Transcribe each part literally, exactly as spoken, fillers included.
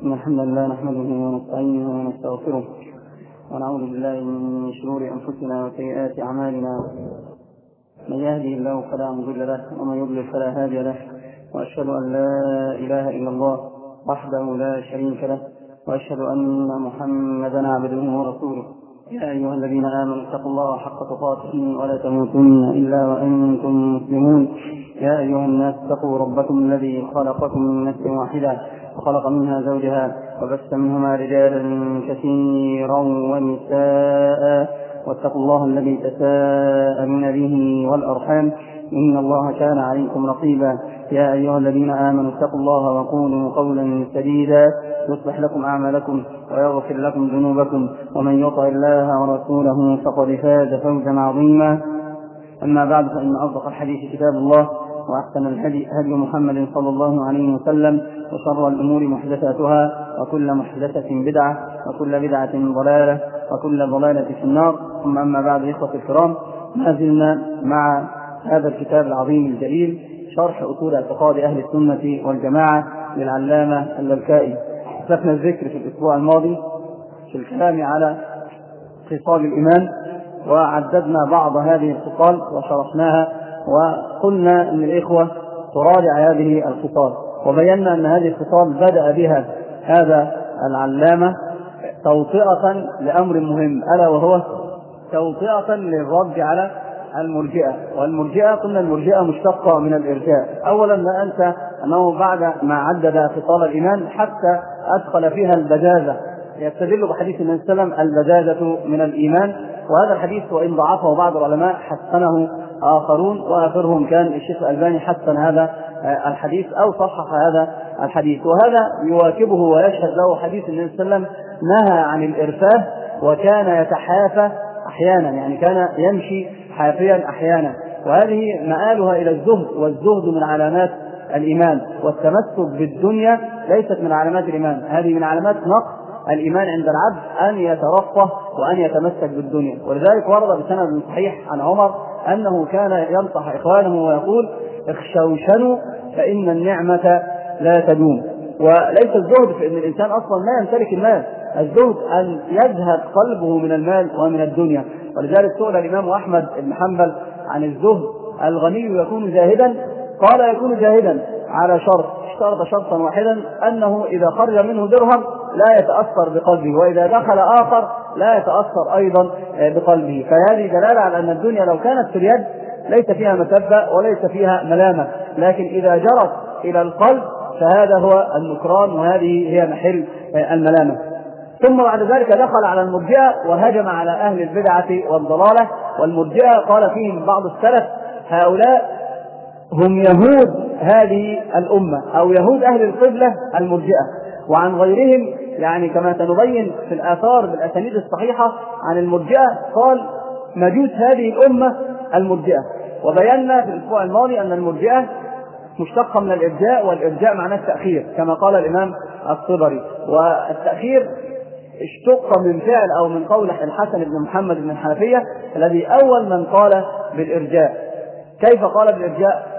إن الحمد لله نحمده ونستعينه ونستغفره ونعوذ بالله من شرور أنفسنا وسيئات أعمالنا. من يهده الله فلا مضل له ومن يضلل فلا هادي له، وأشهد أن لا إله إلا الله وحده لا شريك له، وأشهد أن محمدا عبده ورسوله. يا أيها الذين آمنوا اتقوا الله حق تقاته ولا تموتن إلا وأنتم مسلمون. يا أيها الناس اتقوا ربكم الذي خلقكم من نفس واحدة وخلق منها زوجها وبث منهما رجالا كثيرا ونساء، واتقوا الله الذي تساءلون به والأرحام إن الله كان عليكم رقيبا. يا أيها الذين آمنوا اتقوا الله وقولوا قولا سديدا يصلح لكم أعمالكم ويغفر لكم ذنوبكم، ومن يطع الله ورسوله فقد فاز فوزا عظيما. أما بعد، فإن أصدق الحديث كتاب الله، وأحسن الهدي هدي محمد صلى الله عليه وسلم، وشر الأمور محدثاتها، وكل محدثة بدعة، وكل بدعة ضلالة، وكل ضلالة في النار. ثم أما بعد، إخوة الكرام، ما زلنا مع هذا الكتاب العظيم الجليل، شرح أصول اعتقاد أهل السنة والجماعة للعلامة اللالكائي. أسلفنا الذكر في الأسبوع الماضي في الكلام على خصال الإيمان، وعددنا بعض هذه الخصال وشرحناها، وقلنا أن الإخوة تراجع هذه الخصال، وبينا أن هذه الخصال بدأ بها هذا العلامة توطئة لأمر مهم، ألا وهو توطئة للرد على المرجئة. والمرجئة قلنا المرجئة مشتقة من الإرجاء. أولا لا أنسى أنه بعد ما عدد خصال الإيمان حتى أدخل فيها البجازة، يستدل بحديث النبي صلى الله عليه وسلم البجازة من الإيمان، وهذا الحديث وإن ضعفه بعض العلماء حسنه آخرون، وآخرهم كان الشيخ الألباني حسن هذا الحديث أو صحح هذا الحديث. وهذا يواكبه ويشهد له حديث النبي صلى الله عليه وسلم نهى عن الإرفاه، وكان يتحافى أحيانا، يعني كان يمشي حافيا أحيانا، وهذه مآلها إلى الزهد، والزهد من علامات الإيمان، والتمسك بالدنيا ليست من علامات الإيمان، هذه من علامات نقص الإيمان عند العبد أن يترفه وأن يتمسك بالدنيا. ولذلك ورد بسند صحيح عن عمر أنه كان ينصح إخوانه ويقول: اخشوشنوا فإن النعمة لا تدوم. وليس الزهد في أن الإنسان أصلا لا يمتلك المال، الزهد أن يزهد قلبه من المال ومن الدنيا. ولذلك سئل الإمام أحمد بن حنبل عن الزهد: الغني يكون زاهدا؟ قال: يكون زاهدا على شرط، اشترط شرطا واحدا، أنه إذا خرج منه درهم لا يتأثر بقلبه، وإذا دخل آخر لا يتأثر أيضا بقلبه. فهذه دلالة على أن الدنيا لو كانت في اليد ليس فيها مسبة وليس فيها ملامة، لكن إذا جرت إلى القلب فهذا هو النكران، وهذه هي محل الملامة. ثم بعد ذلك دخل على المرجئة وهجم على أهل البدعة والضلالة. والمرجئة قال فيهم بعض السلف: هؤلاء هم يهود هذه الأمة، أو يهود أهل القبلة المرجئة. وعن غيرهم، يعني كما سنبين في الآثار بالأسانيد الصحيحة عن المرجئة، قال: مجوس هذه الأمة المرجئة. وبينا في الأسبوع الماضي أن المرجئة مشتقة من الإرجاء، والإرجاء معناه التأخير كما قال الإمام الطبري. والتأخير اشتق من فعل أو من قول الحسن بن محمد بن الحنفية الذي أول من قال بالإرجاء. كيف قال بالإرجاء؟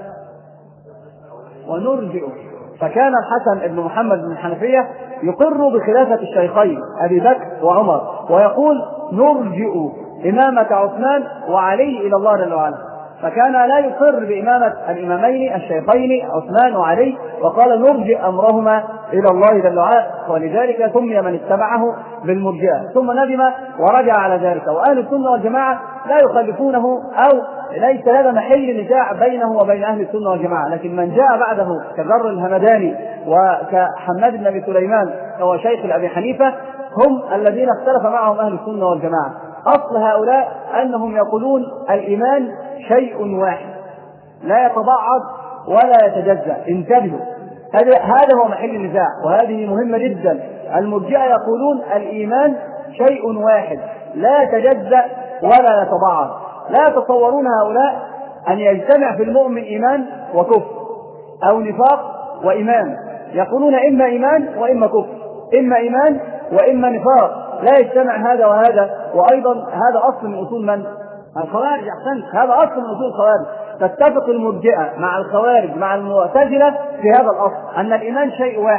ونرجئ. فكان الحسن بن محمد بن الحنفية يقر بخلافة الشيخين أبي بكر وعمر، ويقول: نرجئ إمامة عثمان وعلي إلى الله جل وعلا. فكان لا يقر بإمامة الإمامين الشيخين عثمان وعلي، وقال: نرجئ أمرهما إلى الله جل وعلا، ولذلك سمي من اتبعه بالمرجئة. ثم ندم ورجع على ذلك. وأهل السنة والجماعة لا يخالفونه، أو ليس هذا محل نزاع بينه وبين أهل السنة والجماعة. لكن من جاء بعده كذر الهمداني وكحماد بن أبي سليمان هو شيخ أبي حنيفة هم الذين اختلف معهم أهل السنة والجماعة. أصل هؤلاء أنهم يقولون الإيمان شيء واحد لا يتبعض ولا يتجزأ. انتبهوا، هذا هو محل النزاع، وهذه مهمة جدا. المرجئة يقولون الإيمان شيء واحد لا يتجزأ ولا يتبعض. لا يتصورون هؤلاء أن يجتمع في المؤمن إيمان وكفر، أو نفاق وإيمان. يقولون إما إيمان وإما كفر، إما إيمان وإما نفاق، لا يجتمع هذا وهذا. وأيضا هذا أصل من أصول من؟ الخوارج. أحسنت، هذا أصل من أصول الخوارج. تتفق المرجئة مع الخوارج مع المعتزلة في هذا الأصل، أن الإيمان شيء واحد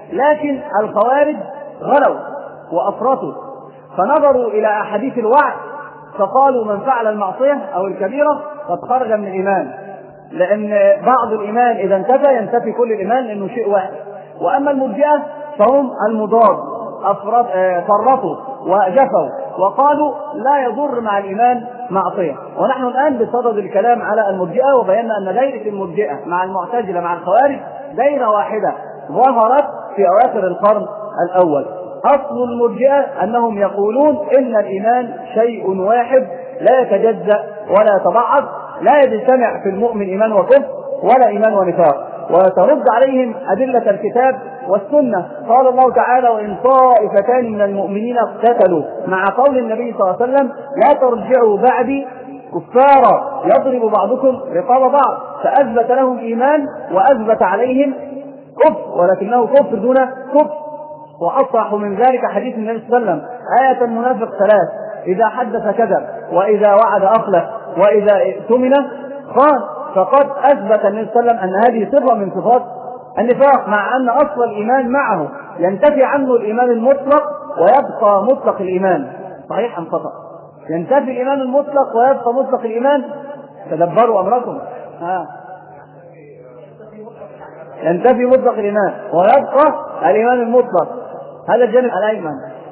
لكن الخوارج غلوا وأفرطوا، فنظروا إلى أحاديث الوعد فقالوا من فعل المعصية أو الكبيرة قد خرج من الإيمان، لأن بعض الإيمان إذا انتفى ينتفي كل الإيمان لأنه شيء واحد. وأما المرجئة فهم المضاد، فرطوا وجفوا وقالوا لا يضر مع الإيمان معصية. ونحن الآن بصدد الكلام على المرجئة، وبينا أن دائرة المرجئة مع المعتزلة مع الخوارج دائرة واحدة ظهرت في أواخر القرن الأول. أصل المرجئة أنهم يقولون إن الإيمان شيء واحد لا يتجزأ ولا يتبعض، لا يجتمع في المؤمن إيمان وكفر ولا إيمان ونفاق، وترد عليهم أدلة الكتاب والسنة. قال الله تعالى وإن طائفتان من المؤمنين اقتتلوا، مع قول النبي صلى الله عليه وسلم لا ترجعوا بعدي كفارا يضرب بعضكم رقاب بعض، فأثبت لهم إيمان وأثبت عليهم كفر، ولكنه كفر دون كفر. وأصح من ذلك حديث النبي صلى الله عليه وسلم آية المنافق ثلاث: إذا حدث كذب، وإذا وعد أخلف، وإذا اؤتمن خان. فقد أثبت النبي صلى الله عليه وسلم أن هذه صفة من صفات النفاق، مع أن أصل الإيمان معه ينتفي عنه الإيمان المطلق ويبقى مطلق الإيمان. صحيح أم خطأ؟ ينتفي الإيمان المطلق ويبقى مطلق الإيمان. تدبروا أمركم. ها. ينتفي مطلق الإيمان ويبقى الإيمان المطلق، هذا الجانب الأيمن.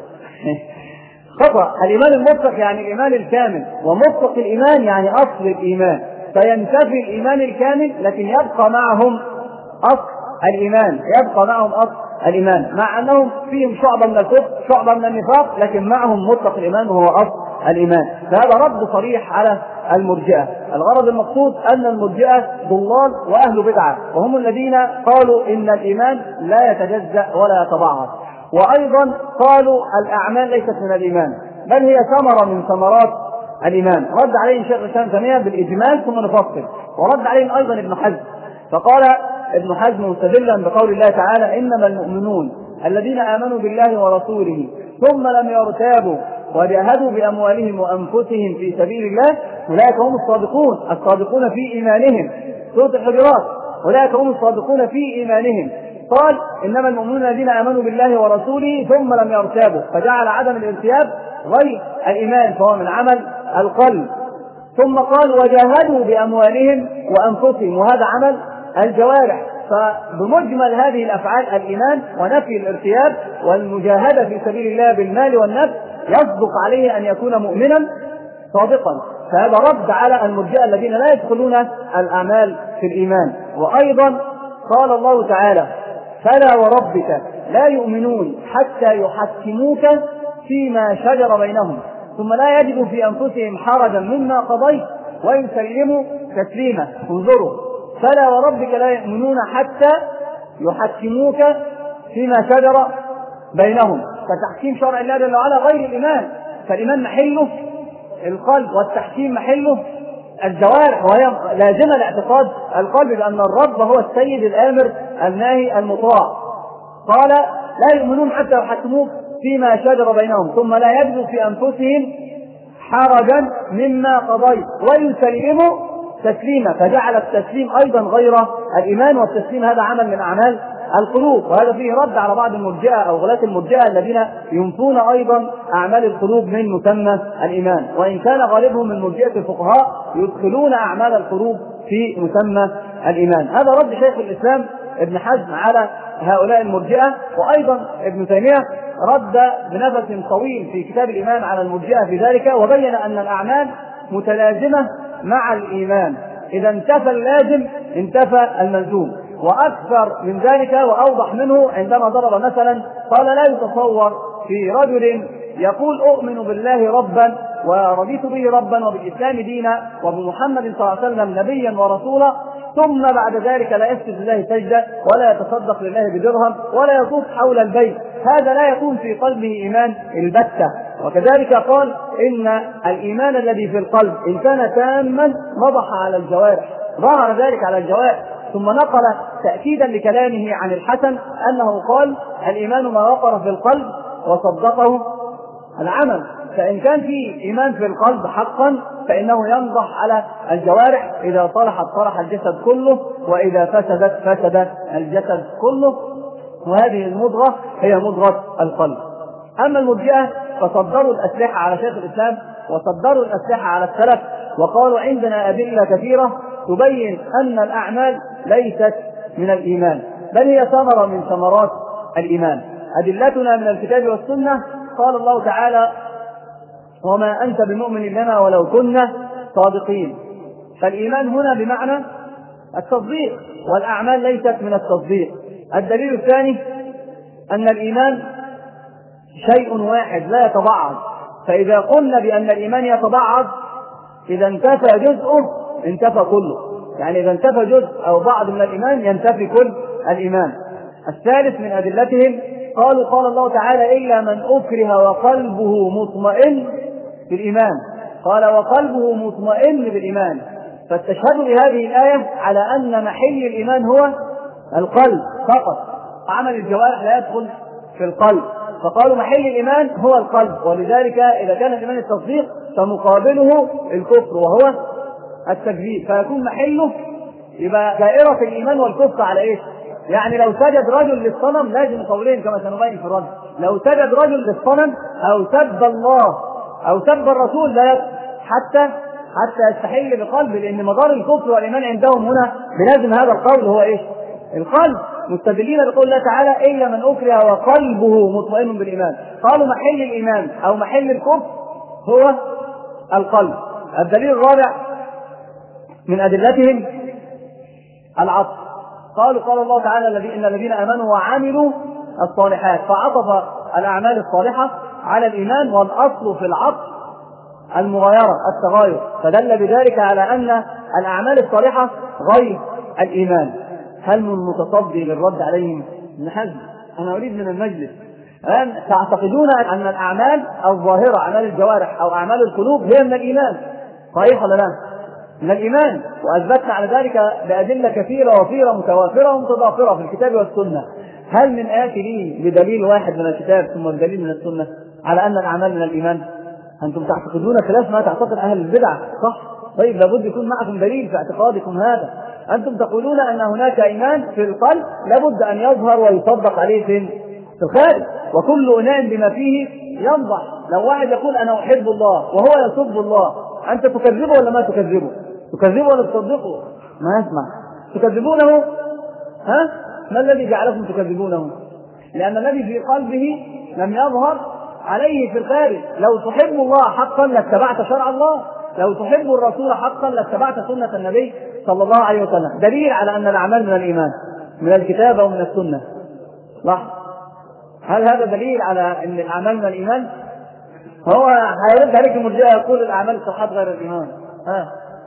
خطأ. الإيمان المطلق يعني الإيمان الكامل، ومطلق الإيمان يعني أصل الإيمان. فينتفي الإيمان الكامل لكن يبقى معهم أصل الإيمان، يبقى معهم أصل الإيمان، مع أنهم فيهم شعبة من الكفر شعبة من النفاق، لكن معهم مطلق الإيمان وهو أصل الإيمان. فهذا رد صريح على المرجئة. الغرض المقصود أن المرجئة ضلال وأهل بدعة، وهم الذين قالوا إن الإيمان لا يتجزأ ولا يتبعض. وأيضا قالوا الأعمال ليست من الإيمان بل هي ثمرة من ثمرات الإيمان. رد عليهم شيخ الإسلام ثانية بالإجمال ثم نفصل. ورد عليهم أيضا ابن حزم، فقال ابن حزم مستدلا بقول الله تعالى إنما المؤمنون الذين آمنوا بالله ورسوله ثم لم يرتابوا وجاهدوا بأموالهم وأنفسهم في سبيل الله أولئك هم الصادقون الصادقون في إيمانهم. سورة الحجرات أولئك هم الصادقون في إيمانهم. قال إنما المؤمنون الذين آمنوا بالله ورسوله ثم لم يرتابوا، فجعل عدم الارتياب غير الإيمان فهو من عمل القلب. ثم قال وجاهدوا بأموالهم وأنفسهم، وهذا عمل الجوارح. فبمجمل هذه الأفعال الإيمان ونفي الارتياب والمجاهدة في سبيل الله بالمال والنفس يصدق عليه أن يكون مؤمنا صادقا. فهذا رد على المرجئة الذين لا يدخلون الأعمال في الإيمان. وأيضا قال الله تعالى فلا وربك لا يؤمنون حتى يحكموك فيما شجر بينهم ثم لا يجدوا في أنفسهم حرجا مما قضيت ويسلموا تسليما. انظروا، فلا وربك لا يؤمنون حتى يحكموك فيما شجر بينهم. فتحكيم شرع الله جل وعلا غير الإيمان، فالإيمان محله القلب والتحكيم محله الجوارح، وهي لازمة لاعتقاد القلب بأن الرب هو السيد الآمر الناهي المطاع. قال لا يؤمنون حتى يحكموك فيما شجر بينهم ثم لا يجدوا في أنفسهم حرجا مما قضيت ويسلموا تسليما، فجعل التسليم أيضا غير الإيمان، والتسليم هذا عمل من أعمال القلوب. وهذا فيه رد على بعض المرجئة أو غلاة المرجئة الذين ينفون أيضا أعمال القلوب من مسمى الإيمان، وإن كان غالبهم من مرجئة الفقهاء يدخلون أعمال القلوب في مسمى الإيمان. هذا رد شيخ الإسلام ابن حزم على هؤلاء المرجئة. وأيضا ابن تيمية رد بنفس طويل في كتاب الإيمان على المرجئة في ذلك، وبين أن الأعمال متلازمة مع الإيمان، إذا انتفى اللازم انتفى الملزوم. وأكثر من ذلك وأوضح منه عندما ضرب مثلا قال لا يتصور في رجل يقول أؤمن بالله ربا ورضيت به ربا وبالإسلام دينا وبمحمد صلى الله عليه وسلم نبيا ورسولا ثم بعد ذلك لا يسجد لله سجدة ولا يتصدق لله بدرهم ولا يطوف حول البيت، هذا لا يكون في قلبه إيمان البتة. وكذلك قال إن الإيمان الذي في القلب إن كان تاما نضح على الجوارح، ظهر ذلك على الجوارح. ثم نقل تأكيدا لكلامه عن الحسن أنه قال الإيمان ما وقر في القلب وصدقه العمل. فإن كان في إيمان في القلب حقا فإنه ينضح على الجوارح، إذا صلحت صلح الجسد كله وإذا فسدت فسد الجسد كله. وهذه المضغة هي مضغة القلب. أما المرجئة فصدروا الأسلحة على شيخ الإسلام وصدروا الأسلحة على السلف، وقالوا عندنا أدلة كثيرة تبين أن الأعمال ليست من الإيمان بل هي ثمرة من ثمرات الإيمان. أدلتنا من الكتاب والسنة، قال الله تعالى: وما أنت بمؤمن لنا ولو كنا صادقين. فالإيمان هنا بمعنى التصديق، والأعمال ليست من التصديق. الدليل الثاني أن الإيمان شيء واحد لا يتبعض، فإذا قلنا بأن الإيمان يتبعض إذا انتفى جزءه انتفى كله، يعني إذا انتفى جزء أو بعض من الإيمان ينتفي كل الإيمان. الثالث من أدلتهم قالوا: قال الله تعالى: إلا من أكره وقلبه مطمئن بالإيمان. قال: وقلبه مطمئن بالإيمان. فاستشهدوا بهذه الآية على أن محل الإيمان هو القلب فقط، عمل الجوارح لا يدخل في القلب، فقالوا محل الإيمان هو القلب. ولذلك إذا كان الإيمان التصديق فمقابله الكفر وهو التكذيب، فيكون محله يبقى دائرة الإيمان والكفر على إيش؟ يعني لو سجد رجل للصنم لازم قولين كما سنبين في الرد. لو سجد رجل للصنم أو سب الله أو سب الرسول لا حتى حتى يستحل بقلب، لأن مدار الكفر والإيمان عندهم هنا بلازم هذا القول هو إيش؟ القلب. مستدلين بقول الله تعالى: إلا من أكره وقلبه مطمئن بالإيمان. قالوا محل الإيمان أو محل الكفر هو القلب. الدليل الرابع من أدلتهم العطف. قالوا: قال الله تعالى: إن الذين آمنوا وعملوا الصالحات، فعطف الأعمال الصالحة على الإيمان، والأصل في العطف المغايرة التغاير، فدل بذلك على أن الأعمال الصالحة غير الإيمان. هل من متصدي للرد عليهم؟ ابن حزم: أنا أريد من المجلس الآن تعتقدون أن الأعمال الظاهرة أعمال الجوارح أو أعمال القلوب هي من الإيمان، صحيح ولا لا؟ من الإيمان، وأثبتنا على ذلك بأدلة كثيرة وفيرة متوافرة ومتضافرة في الكتاب والسنة. هل من آتي لي بدليل واحد من الكتاب ثم بدليل من السنة على أن الأعمال من الإيمان؟ أنتم تعتقدون خلاف ما تعتقد أهل البدع، صح؟ طيب لابد يكون معكم دليل في اعتقادكم هذا. أنتم تقولون أن هناك إيمان في القلب لابد أن يظهر ويصدق عليه في الخارج، وكل إناء بما فيه ينضح. لو واحد يقول أنا أحب الله وهو يسب الله، أنت تكذبه ولا ما تكذبه؟ تكذبه ولا تصدقه؟ ما يسمع. تكذبونه؟ ها؟ ما الذي جعلكم تكذبونه؟ لأن الذي في قلبه لم يظهر عليه في الخارج. لو تحب الله حقا لاتبعت شرع الله، لو تحب الرسول حقا لاتبعت سنة النبي صلى الله عليه وسلم. دليل على أن الأعمال من الإيمان من الكتاب ومن السنة. صح؟ هل هذا دليل على أن الأعمال من الإيمان؟ هو هيرد عليك المرجئة يقول الأعمال الصالحات غير الإيمان. ها؟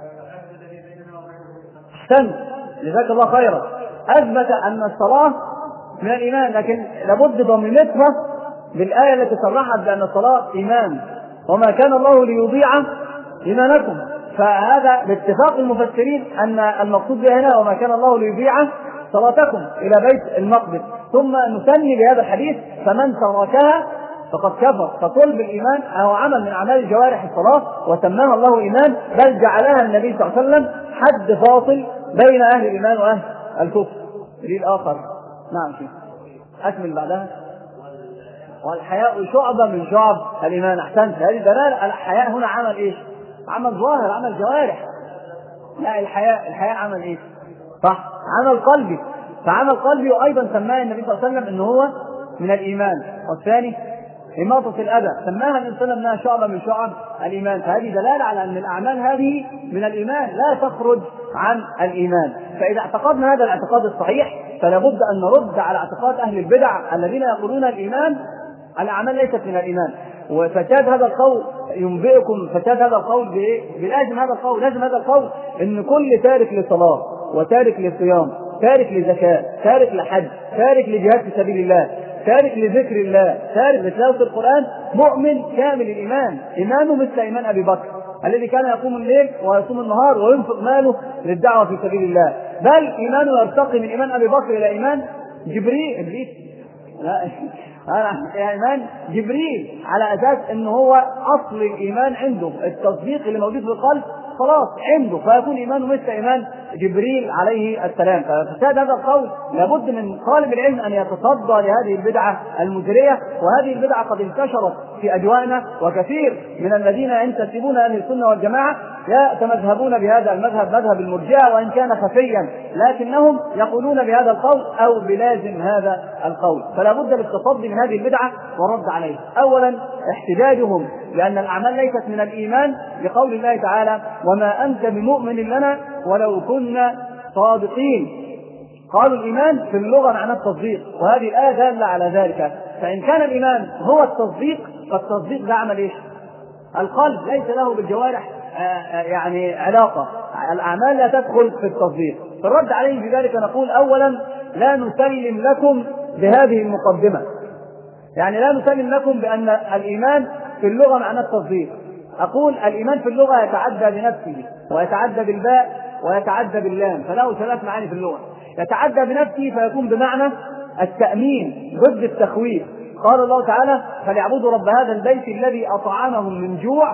أحسنت، جزاك الله خيرا. أثبت أن الصلاة من الإيمان، لكن لابد ضمنتها بالآية التي صرحت بأن الصلاة إيمان، وما كان الله ليضيع إيمانكم. فهذا باتفاق المفسرين أن المقصود بها هنا وما كان الله ليضيع صلاتكم إلى بيت المقدس. ثم نسمي بهذا الحديث: فمن تركها فقد كفر. فطلب الإيمان هو عمل من أعمال الجوارح الصلاة، وسماها الله إيمان، بل جعلها النبي صلى الله عليه وسلم حد فاصل بين أهل الإيمان وأهل الكفر. دليل آخر. نعم شيء أكمل بعدها. والحياء شعبة من شعب الإيمان. أحسنت، هذه دلالة. الحياء هنا عمل إيش؟ عمل ظاهر، عمل جوارح. لا، الحياء الحياء عمل إيش؟ صح، عمل قلبي. فعمل قلبي وأيضا سماه النبي صلى الله عليه وسلم إنه هو من الإيمان. والثاني إماطة الأذى، سماها النبي صلى الله عليه وسلم إنها شعبة من شعب الإيمان. فهذه دلالة على أن الأعمال هذه من الإيمان لا تخرج عن الإيمان. فإذا اعتقدنا هذا الاعتقاد الصحيح فلا بد أن نرد على اعتقاد أهل البدع الذين يقولون الإيمان الأعمال ليست من الإيمان. وفساد هذا القول ينبئكم فساد هذا القول بإيه؟ بلازم هذا القول، لازم هذا القول إن كل تارك للصلاة وتارك للصيام، تارك لزكاة، تارك لحج، تارك لجهاد في سبيل الله، تارك لذكر الله، تارك لتلاوة القرآن، مؤمن كامل الإيمان، إيمانه مثل إيمان أبي بكر الذي كان يقوم الليل ويصوم النهار وينفق ماله للدعوة في سبيل الله. بل إيمانه يرتقي من إيمان أبي بكر إلى إيمان جبريل إبليس لا إيمان جبريل، على أساس أنه هو أصل الإيمان عنده. التصديق اللي موجود في القلب خلاص عنده، فيكون إيمانه مثل إيمان جبريل عليه السلام. ففساد هذا القول لابد من طالب العلم أن يتصدى لهذه البدعة المزرية، وهذه البدعة قد انتشرت في أجوائنا، وكثير من الذين ينتسبون أهل السنة والجماعة يتمذهبون بهذا المذهب، مذهب المرجئة، وإن كان خفيا لكنهم يقولون بهذا القول أو بلازم هذا القول. فلا بد للتصدي من هذه البدعة والرد عليها. أولا احتجاجهم لأن الأعمال ليست من الإيمان بقول الله تعالى: وما أنت بمؤمن لنا ولو كنا صادقين. قالوا الإيمان في اللغة معناه التصديق، وهذه الآية دالة على ذلك. فإن كان الإيمان هو التصديق فالتصديق ده عمل إيش؟ القلب ليس له بالجوارح يعني علاقة، الأعمال لا تدخل في التصديق. فالرد عليه بذلك نقول: أولا لا نسلم لكم بهذه المقدمة، يعني لا نسلم لكم بأن الإيمان في اللغة معناه التصديق. أقول الإيمان في اللغة يتعدى بنفسه ويتعدى بالباء ويتعدى باللام، فله ثلاث معاني في اللغة. يتعدى بنفسه فيكون بمعنى التأمين ضد التخويف. قال الله تعالى: فليعبدوا رب هذا البيت الذي أطعمهم من جوع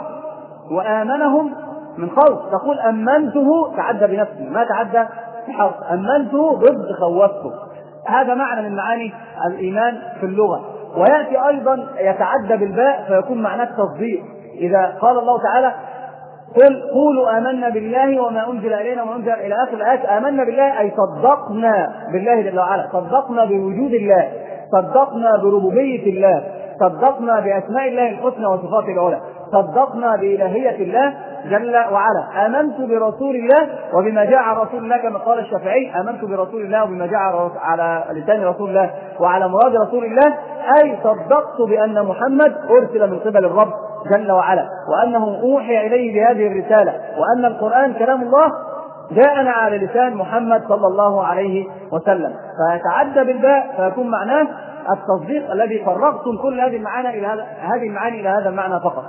وآمنهم من خوف. تقول أمنته تعدى بنفسه، ما تعدى بحرف، أمنته ضد خوفته. هذا معنى من معاني الإيمان في اللغة. ويأتي أيضا يتعدى بالباء فيكون معناه التصديق. إذا قال الله تعالى: قل قولوا آمنا بالله وما أنزل إلينا وما أنزل إلى آخر الآيات. آمنا بالله أي صدقنا بالله جل وعلا، صدقنا بوجود الله، صدقنا بربوبية الله، صدقنا بأسماء الله الحسنى وصفاته العلى، صدقنا بإلهية الله جل وعلا. آمنت برسول الله وبما جاء عن رسول الله، كما قال الشافعي: آمنت برسول الله وبما جاء على لسان رسول الله وعلى مراد رسول الله، أي صدقت بأن محمد أرسل من قبل الرب جل وعلا، وأنه أوحي إليه بهذه الرسالة، وأن القرآن كلام الله جاءنا على لسان محمد صلى الله عليه وسلم. فيتعدى بالباء فيكون معناه التصديق الذي فرغتم كل هذه المعاني إلى هذا هذه المعاني إلى هذا المعنى فقط.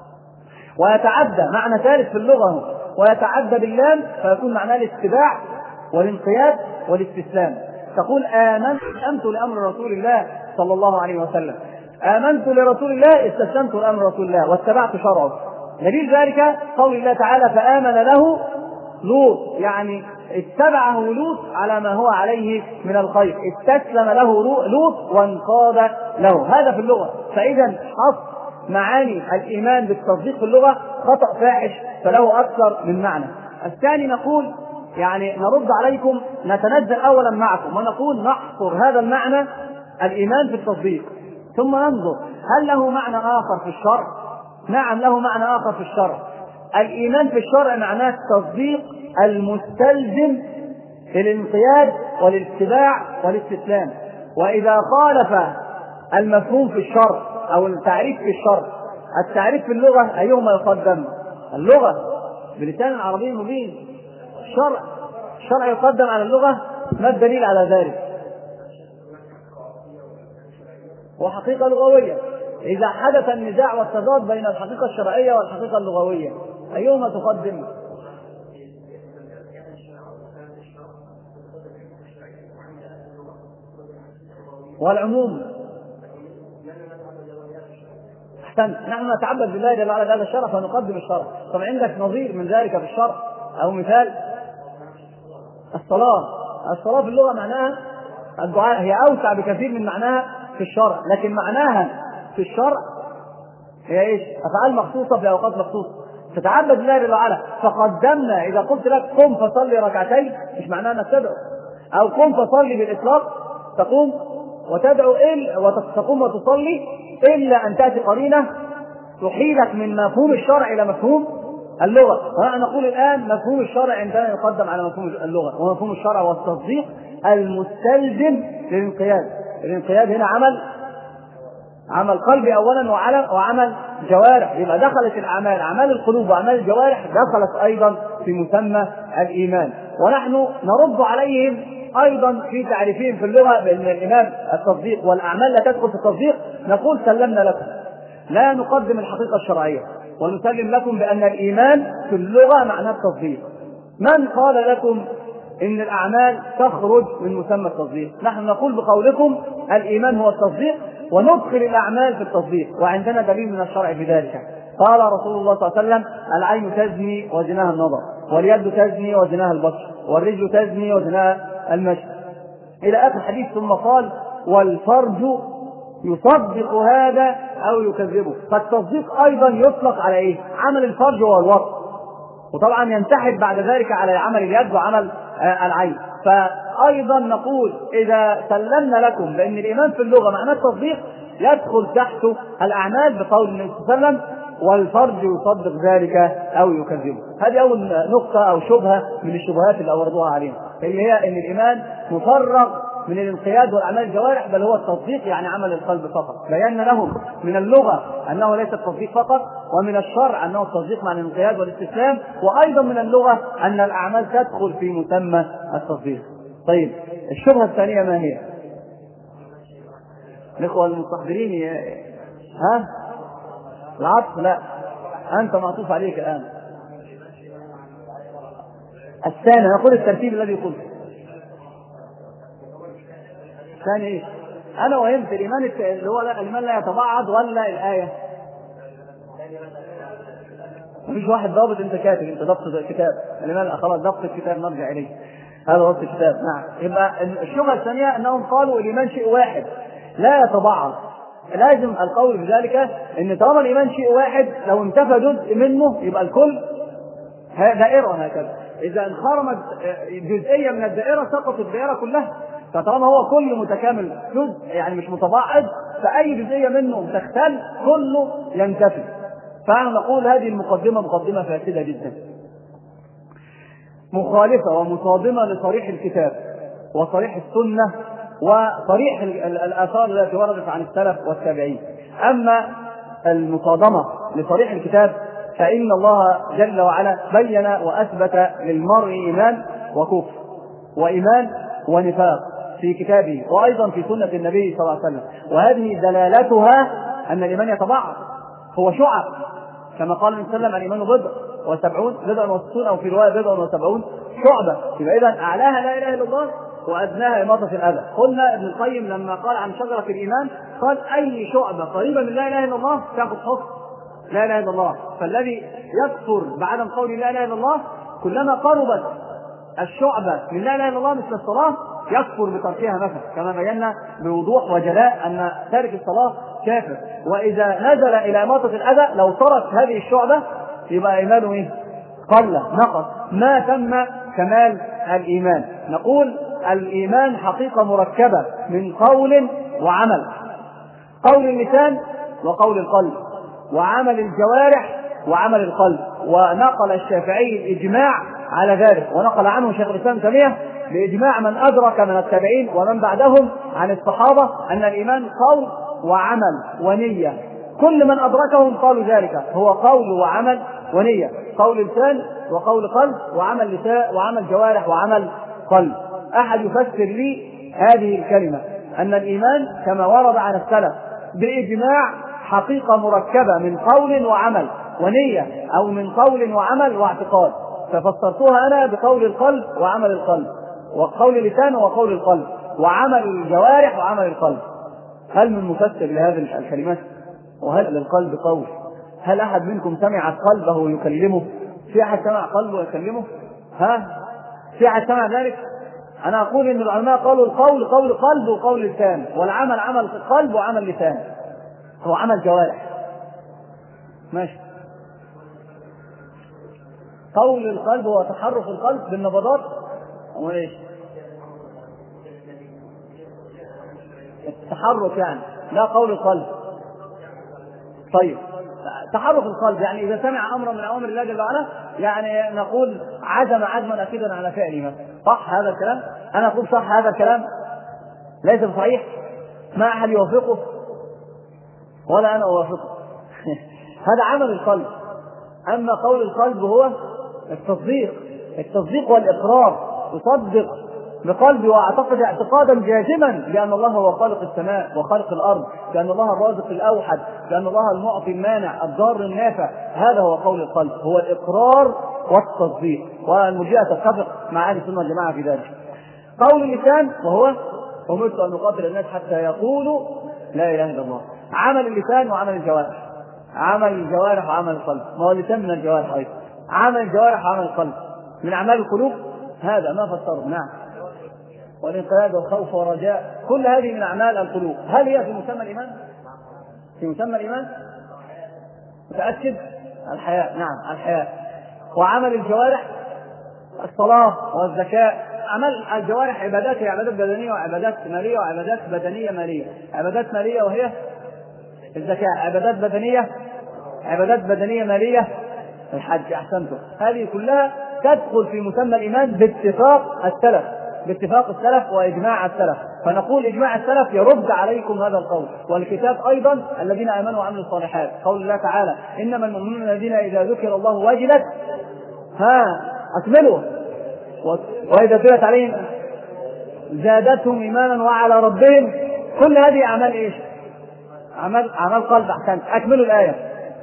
ويتعدى معنى ثالث في اللغة، ويتعدى باللام فيكون معناه الاتباع والانقياد والاستسلام. تقول آمنت لأمر رسول الله صلى الله عليه وسلم، آمنت لرسول الله استسلمت لأمر رسول الله واتبعت شرعه. دليل ذلك قول الله تعالى: فآمن له لوط، يعني اتبعه لوط على ما هو عليه من الخير، استسلم له لوط وانقاد له. هذا في اللغة. فإذا حصر معاني الإيمان بالتصديق في اللغة خطأ فاحش، فله أكثر من معنى. الثاني نقول يعني نرد عليكم، نتنزل أولا معكم ونقول نحصر هذا المعنى الإيمان في التصديق، ثم ننظر هل له معنى آخر في الشرع. نعم له معنى آخر في الشرع. الإيمان في الشرع معناه التصديق المستلزم للانقياد والاتباع والاستسلام. وإذا خالف المفهوم في الشرع أو التعريف في الشرع، التعريف في اللغة أيهما يقدم؟ اللغة بلسان عربي مبين. الشرع الشرع يقدم على اللغة. ما الدليل على ذلك؟ وحقيقة لغوية. إذا حدث النزاع والتضاد بين الحقيقة الشرعية والحقيقة اللغوية أيهما تقدم؟ والعموم. أحسنت. نحن نتعبد بالله جل وعلا هذا الشرع فنقدم الشرع. طب عندك نظير من ذلك في الشرع أو مثال؟ الصلاة. الصلاة في اللغة معناها الدعاء، هي أوسع بكثير من معناها في الشرع، لكن معناها في الشرع هي إيش؟ أفعال مخصوصة في أوقات مخصوصة تتعبد بالله جل وعلا. فقدمنا إذا قلت لك قم فصلي ركعتين مش معناها أنك تدعو، أو قم فصلي بالإطلاق تقوم وتدعو إلا وتقوم وتصلي إلا أن تأتي قرينة تحيلك من مفهوم الشرع إلى مفهوم اللغة. ونحن نقول الآن مفهوم الشرع عندنا يقدم على مفهوم اللغة، ومفهوم الشرع والتصديق المستلزم للانقياد. الانقياد هنا عمل عمل قلبي أولا وعمل جوارح، يبقى دخلت الأعمال، أعمال القلوب وأعمال الجوارح دخلت أيضا في مسمى الإيمان. ونحن نرد عليهم أيضا في تعريفهم في اللغة بأن الإيمان التصديق والأعمال لا تدخل في التصديق. نقول سلمنا لكم، لا نقدم الحقيقة الشرعية، ونسلم لكم بأن الإيمان في اللغة معناه التصديق. من قال لكم إن الأعمال تخرج من مسمى التصديق؟ نحن نقول بقولكم الإيمان هو التصديق، وندخل الأعمال في التصديق، وعندنا دليل من الشرع في ذلك. قال رسول الله صلى الله عليه وسلم: العين تزني وزناها النظر، واليد تزني وزناها البطش، والرجل تزني وزناها المشي، إلى آخر الحديث. ثم قال: والفرج يصدق هذا أو يكذبه. فالتصديق أيضا يطلق على إيه؟ عمل الفرج هو الوطء، وطبعا ينتحد بعد ذلك على عمل اليد وعمل العين. فأيضا نقول إذا سلمنا لكم بأن الإيمان في اللغة معناه التصديق، يدخل تحته الأعمال بقول النبي صلى الله عليه وسلم: والفرج يصدق ذلك أو يكذبه. هذه أول نقطة أو شبهة من الشبهات اللي أوردوها علينا، اللي هي أن الإيمان مفرغ من الانقياد والأعمال الجوارح، بل هو التصديق يعني عمل القلب فقط. بينا لهم من اللغة أنه ليس التصديق فقط، ومن الشرع أنه التصديق مع الانقياد والاستسلام، وأيضا من اللغة أن الأعمال تدخل في مسمى التصديق. طيب الشبهة الثانية ما هي؟ الإخوة المستحضرين، ها؟ العطف؟ لا، أنت معطوف عليك الآن. الثاني نقول الترتيب الذي قلت. الثاني إيه؟ أنا وهمت الإيمان اللي هو الإيمان لا يتبعض ولا الآية؟ مفيش واحد ضابط، أنت كاتب، أنت ضبط الكتاب الإيمان، خلاص ضبط الكتاب نرجع إليه، هذا ضبط الكتاب. نعم. يبقى الشبهة الثانية أنهم قالوا الإيمان شيء واحد لا يتبعض. لازم القول بذلك ان طالما الايمان شيء واحد، لو انتفى جزء منه يبقى الكل دائره هكذا. اذا انخرمت جزئيه من الدائره سقطت الدائره كلها. فطالما هو كل متكامل جزء يعني مش متباعد، فاي جزئيه منه تختل كله ينتفي. فنقول هذه المقدمه مقدمه فاسده جدا، مخالفه ومصادمه لصريح الكتاب وصريح السنه وصريح الآثار التي وردت عن السلف والتابعين. أما المصادمة لصريح الكتاب فإن الله جل وعلا بين وأثبت للمرء إيمان وكفر وإيمان ونفاق في كتابه، وأيضا في سنة النبي صلى الله عليه وسلم. وهذه دلالتها أن الإيمان يتبعض، هو شعب، كما قال النبي صلى الله عليه وسلم: الإيمان بضع وسبعون بضع وستون، أو في رواية بضع وسبعون شعبة. يبقى إذن أعلاها لا إله إلا الله وأدناها إماطة الأذى. قلنا ابن القيم لما قال عن شجرة الإيمان قال: أي شعبة قريبة من لا إله إلا الله تأخذ حكم لا إله إلا الله. فالذي يكفر بعدم قول لا إله إلا الله كلما قربت الشعبة من لا إله إلا الله مثل الصلاة يكفر بتركها مثلا، كما بينا بوضوح وجلاء أن تارك الصلاة كافر. وإذا نزل إلى إماطة الأذى لو ترك هذه الشعبة يبقى إيمانه إيه؟ قل، نقص، ما تم كمال الإيمان. نقول الإيمان حقيقة مركبة من قول وعمل، قول اللسان وقول القلب، وعمل الجوارح وعمل القلب. ونقل الشافعي الإجماع على ذلك، ونقل عنه شيخ الإسلام ابن تيمية بإجماع من أدرك من التابعين ومن بعدهم عن الصحابة أن الإيمان قول وعمل ونية. كل من أدركهم قالوا ذلك، هو قول وعمل ونية، قول لسان وقول قلب وعمل لسان وعمل جوارح وعمل قلب. أحد يفسر لي هذه الكلمة أن الإيمان كما ورد عن السلف بإجماع حقيقة مركبة من قول وعمل ونية، أو من قول وعمل واعتقاد، ففسرتها أنا بقول القلب وعمل القلب، وقول اللسان وقول القلب، وعمل الجوارح وعمل القلب. هل من مفسر لهذه الكلمات؟ وهل للقلب قول؟ هل أحد منكم سمع قلبه يكلمه؟ في أحد سمع قلبه يكلمه؟ ها؟ في أحد سمع ذلك؟ أنا أقول إن العلماء قالوا القول قول قلب وقول لسان، والعمل عمل قلب وعمل لسان، هو عمل جوارح. ماشي. قول القلب هو تحرك القلب بالنبضات، أو إيش؟ التحرك يعني، لا قول القلب. طيب تحرك القلب يعني إذا سمع أمرا من أوامر الله جل وعلا يعني نقول عزم عزما أكيدا على فعله، صح هذا الكلام؟ أنا أقول صح هذا الكلام، ليس صحيح، ما أحد يوافقه ولا أنا أوافقه. هذا عمل القلب. أما قول القلب هو التصديق، التصديق والإقرار، يصدق بقلبي واعتقد اعتقادا جازما بأن الله هو خالق السماء وخالق الأرض، بأن الله الرازق الأوحد، بأن الله المعطي المانع الضار النافع. هذا هو قول القلب، هو الإقرار والتصديق، والمرجئة تتفق مع أهل السنة والجماعة في ذلك. قول اللسان وهو أمرت أن نقاتل الناس حتى يقولوا لا إله إلا الله، عمل اللسان وعمل الجوارح. عمل الجوارح وعمل القلب، ما هو اللسان من الجوارح أيضا، عمل الجوارح وعمل القلب من أعمال القلوب، هذا ما فسره. نعم، والانقياد والخوف والرجاء كل هذه من أعمال القلوب. هل هي في مسمى الإيمان؟ في مسمى الإيمان؟ متأكد؟ الحياء، نعم الحياء. وعمل الجوارح الصلاة والزكاة. عمل الجوارح عبادات، هي عبادات بدنية وعبادات مالية وعبادات بدنية مالية. عبادات مالية وهي الزكاة، عبادات بدنية عبادات بدنية مالية الحج. أحسنتم، هذه كلها تدخل في مسمى الإيمان باتفاق السلف، باتفاق السلف وإجماع السلف. فنقول إجماع السلف يرد عليكم هذا القول، والكتاب أيضا الذين آمنوا وعملوا الصالحات. قول الله تعالى إنما المؤمنون الذين إذا ذكر الله وجلت ها أكملوا وإذا تلت عليهم زادتهم إيمانا وعلى ربهم. كل هذه أعمال إيش؟ أعمال أعمال قلب. أحسنت، أكملوا الآية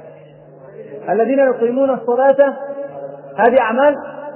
الذين يقيمون الصلاة، هذه أعمال.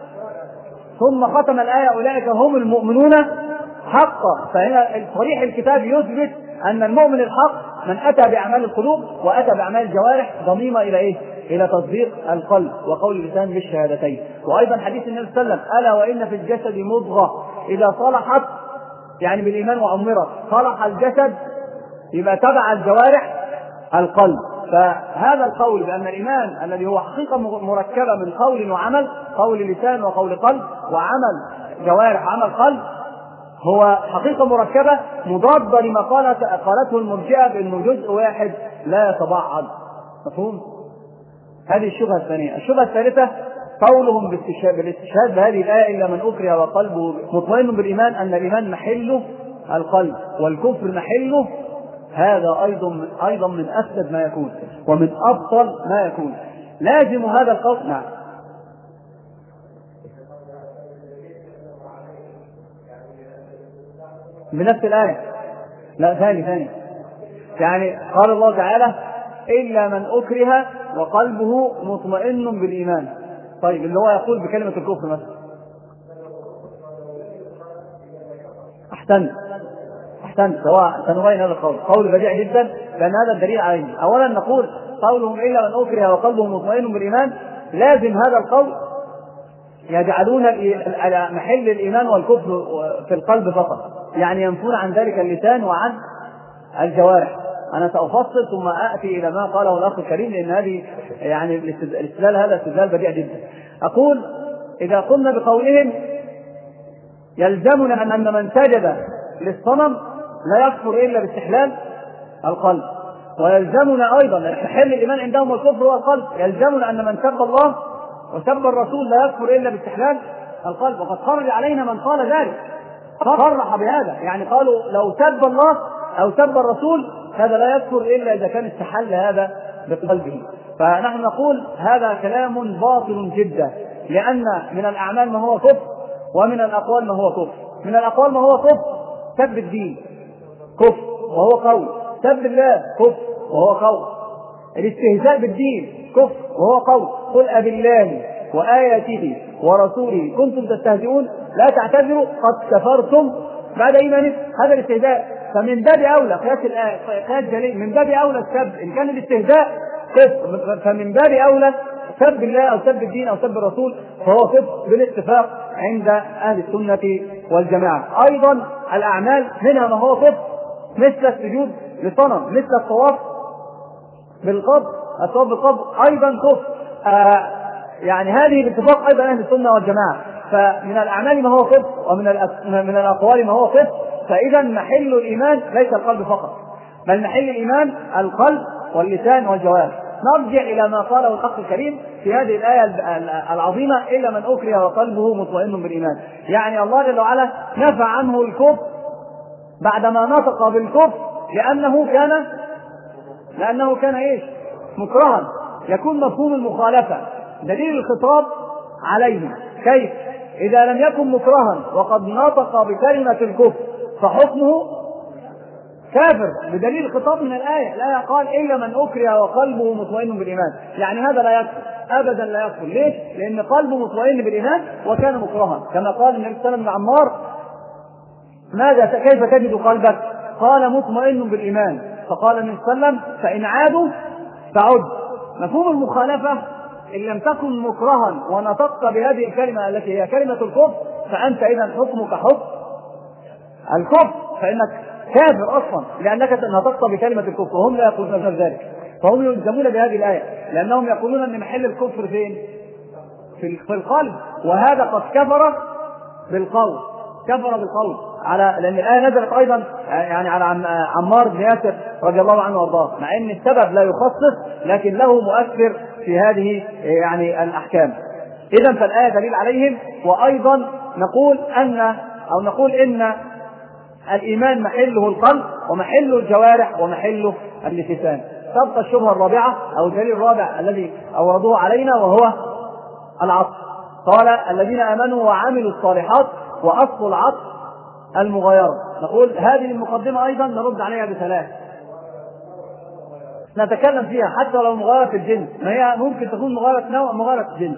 ثم ختم الآية أولئك هم المؤمنون حقا. فهنا صريح الكتاب يثبت أن المؤمن الحق من أتى بأعمال القلوب وأتى بأعمال الجوارح ضميمة إلى إيه؟ إلى تصديق القلب وقول اللسان بالشهادتين. وأيضا حديث النبي صلى الله عليه وسلم ألا وإن في الجسد مضغة إذا صلحت، يعني بالإيمان وعمرت، صلح الجسد، يبقى تبع الجوارح القلب. فهذا القول بأن الإيمان الذي هو حقيقة مركبة من قول وعمل، قول لسان وقول قلب وعمل جوارح وعمل قلب، هو حقيقة مركبة مضادة لما قالت قالته المرجئة بأنه جزء واحد لا يتبعض. مفهوم؟ هذه الشبهة الثانية. الشبهة الثالثة قولهم بالاستشهاد بهذه الآية إلا من أكره وقلبه مطمئن بالإيمان، أن الإيمان محله القلب والكفر محله. هذا أيضا أيضا من أفسد ما يكون ومن أبطل ما يكون. لازم هذا القول. نعم، بنفس الآية. لا، ثاني ثاني يعني قال الله تعالى إلا من أكره وقلبه مطمئن بالإيمان. طيب اللي هو يقول بكلمة الكفر مثلا. أحسنت أحسنت سواء سنبين هذا القول، قول بديع جدا، لأن هذا الدليل عليه. أولا نقول قولهم إلا من أكره وقلبه مطمئن بالإيمان، لازم هذا القول يجعلون محل الإيمان والكفر في القلب فقط، يعني ينفون عن ذلك اللسان وعن الجوارح. أنا سأفصل ثم أأتي إلى ما قاله الأخ الكريم، لأن هذه يعني الاستدلال هذا استدلال بديع جدا. أقول إذا قلنا بقولهم يلزمنا أن من سجد للصنم لا يكفر إلا باستحلال القلب، ويلزمنا أيضا محل الإيمان عندهم الكفر والقلب، يلزمنا أن من سب الله وسب الرسول لا يكفر إلا باستحلال القلب. وقد خرج علينا من قال ذلك، صرح بهذا، يعني قالوا لو سب الله أو سب الرسول هذا لا يكفر إلا إذا كان استحل هذا بقلبه. فنحن نقول هذا كلام باطل جدا، لأن من الأعمال ما هو كفر ومن الأقوال ما هو كفر. من الأقوال ما هو كفر، سب الدين كفر وهو قول، سب الله كفر وهو قول، الاستهزاء بالدين كفر وهو قول. قل أبالله وآياته ورسوله كنتم تستهزئون لا تعتذروا قد كفرتم بعد إيمانكم. هذا الاستهزاء، فمن باب أولى قياس الآية قياس جليل، من باب أولى السب إن كان الاستهزاء كفر، فمن باب أولى سب الله أو سب الدين أو سب الرسول فهو كفر بالاتفاق عند أهل السنة والجماعة. أيضا الأعمال منها ما هو كفر، مثل السجود لصنم، مثل الطواف بالقبر، الطواف بالقبر أيضا كفر. آه يعني هذه باتفاق أيضا أهل السنة والجماعة. فمن الأعمال ما هو كفر ومن من الأقوال ما هو كفر. فإذا محل الإيمان ليس القلب فقط، بل محل الإيمان القلب واللسان والجوارح. نرجع إلى ما قاله الأخ الكريم في هذه الآية العظيمة إلا من أكره وقلبه مطمئن بالإيمان، يعني الله جل وعلا نفى عنه الكفر بعدما نطق بالكفر لأنه كان لأنه كان إيش؟ مكرها. يكون مفهوم المخالفة دليل الخطاب عليه. كيف؟ إذا لم يكن مكرها وقد نطق بكلمة الكفر فحكمه كافر بدليل الخطاب من الآية. الآية قال إلا من أكره وقلبه مطمئن بالإيمان، يعني هذا لا يكفر أبدا، لا يكفر. ليش؟ لأن قلبه مطمئن بالإيمان وكان مكرها، كما قال النبي صلى الله عليه وسلم لعمار ماذا كيف تجد قلبك؟ قال مطمئن بالإيمان. فقال النبي صلى الله عليه وسلم فإن عادوا فعد، مفهوم المخالفة إن لم تكن مكرها ونطقت بهذه الكلمة التي هي كلمة الكفر فأنت إذا حكمك حكم الكفر، فإنك كافر أصلا لأنك نطقت بكلمة الكفر، وهم لا يقولون ذلك، فهم يلزمون بهذه الآية لأنهم يقولون أن محل الكفر فين؟ في القلب، وهذا قد كفر بالقول، كفر بالقول على، لأن الآية نزلت أيضا يعني على عمار بن ياسر رضي الله عنه وارضاه، مع أن السبب لا يخصص لكن له مؤثر في هذه يعني الأحكام. إذن فالآية دليل عليهم. وأيضا نقول أن أو نقول إن الإيمان محله القلب ومحله الجوارح ومحله اللسان. تبقى الشبهة الرابعة أو الدليل الرابع الذي أوردوه علينا وهو العطف. قال الذين آمنوا وعملوا الصالحات وأصل العطف المغايرة. نقول هذه المقدمة أيضا نرد عليها بثلاث نتكلم فيها، حتى لو مغايرة الجنس، ما هي ممكن تكون مغايرة نوع مغايرة الجنس.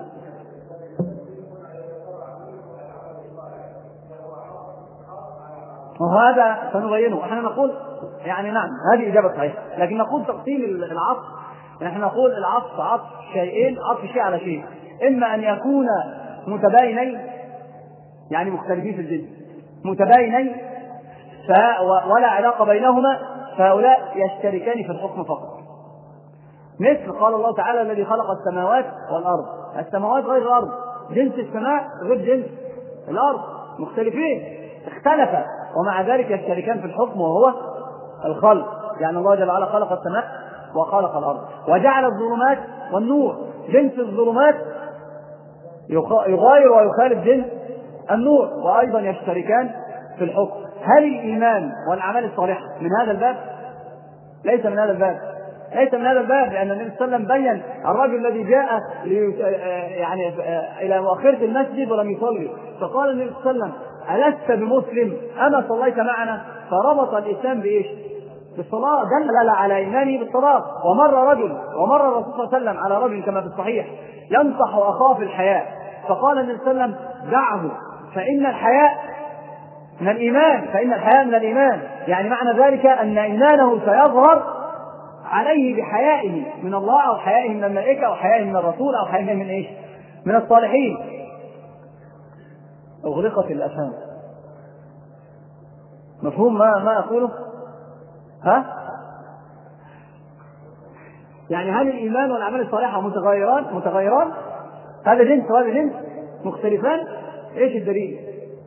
وهذا سنبينه. احنا نقول يعني نعم هذه إجابة صحيحة، لكن نقول تقسيم العطف، نحن نقول العطف عطف شيئين، عطف شيء على شيء، إما أن يكون متباينين يعني مختلفين في الجنس، متباينين ولا علاقة بينهما، فهؤلاء يشتركان في الحكم فقط. مثل قال الله تعالى الذي خلق السماوات والأرض، السماوات غير الأرض، جنس السماء غير جنس الأرض، مختلفين اختلفا ومع ذلك يشتركان في الحكم وهو الخلق. يعني الله جل وعلا خلق السماء وخلق الأرض وجعل الظلمات والنور، جنس الظلمات يغاير ويخالف جنس النور وأيضا يشتركان في الحكم. هل الإيمان والأعمال الصالحة من هذا الباب؟ ليس من هذا الباب، ليس من هذا الباب، لأن النبي صلى الله عليه وسلم بين الرجل الذي جاء يعني إلى مؤخرة المسجد ولم يصلي، فقال النبي صلى الله عليه وسلم ألست بمسلم أما صليت معنا؟ فربط الإسلام بإيش؟ بالصلاة، دل على إيمانه بالصلاة. ومر رجل ومر الرسول صلى الله عليه وسلم على رجل كما في الصحيح ينصح أخاه في الحياء، فقال النبي صلى الله عليه وسلم دعه فإن الحياء من الإيمان، فإن الحياء من الإيمان، يعني معنى ذلك أن إيمانه سيظهر عليه بحيائه من الله أو حيائه من الملائكة أو حيائه من الرسول أو حيائه من إيش؟ من الصالحين. أغلقت الأفهام. مفهوم ما ما أقوله؟ ها؟ يعني هل الإيمان والأعمال الصالحة متغيران متغيران؟ هذا جنس وهذا جنس مختلفان؟ إيش الدليل؟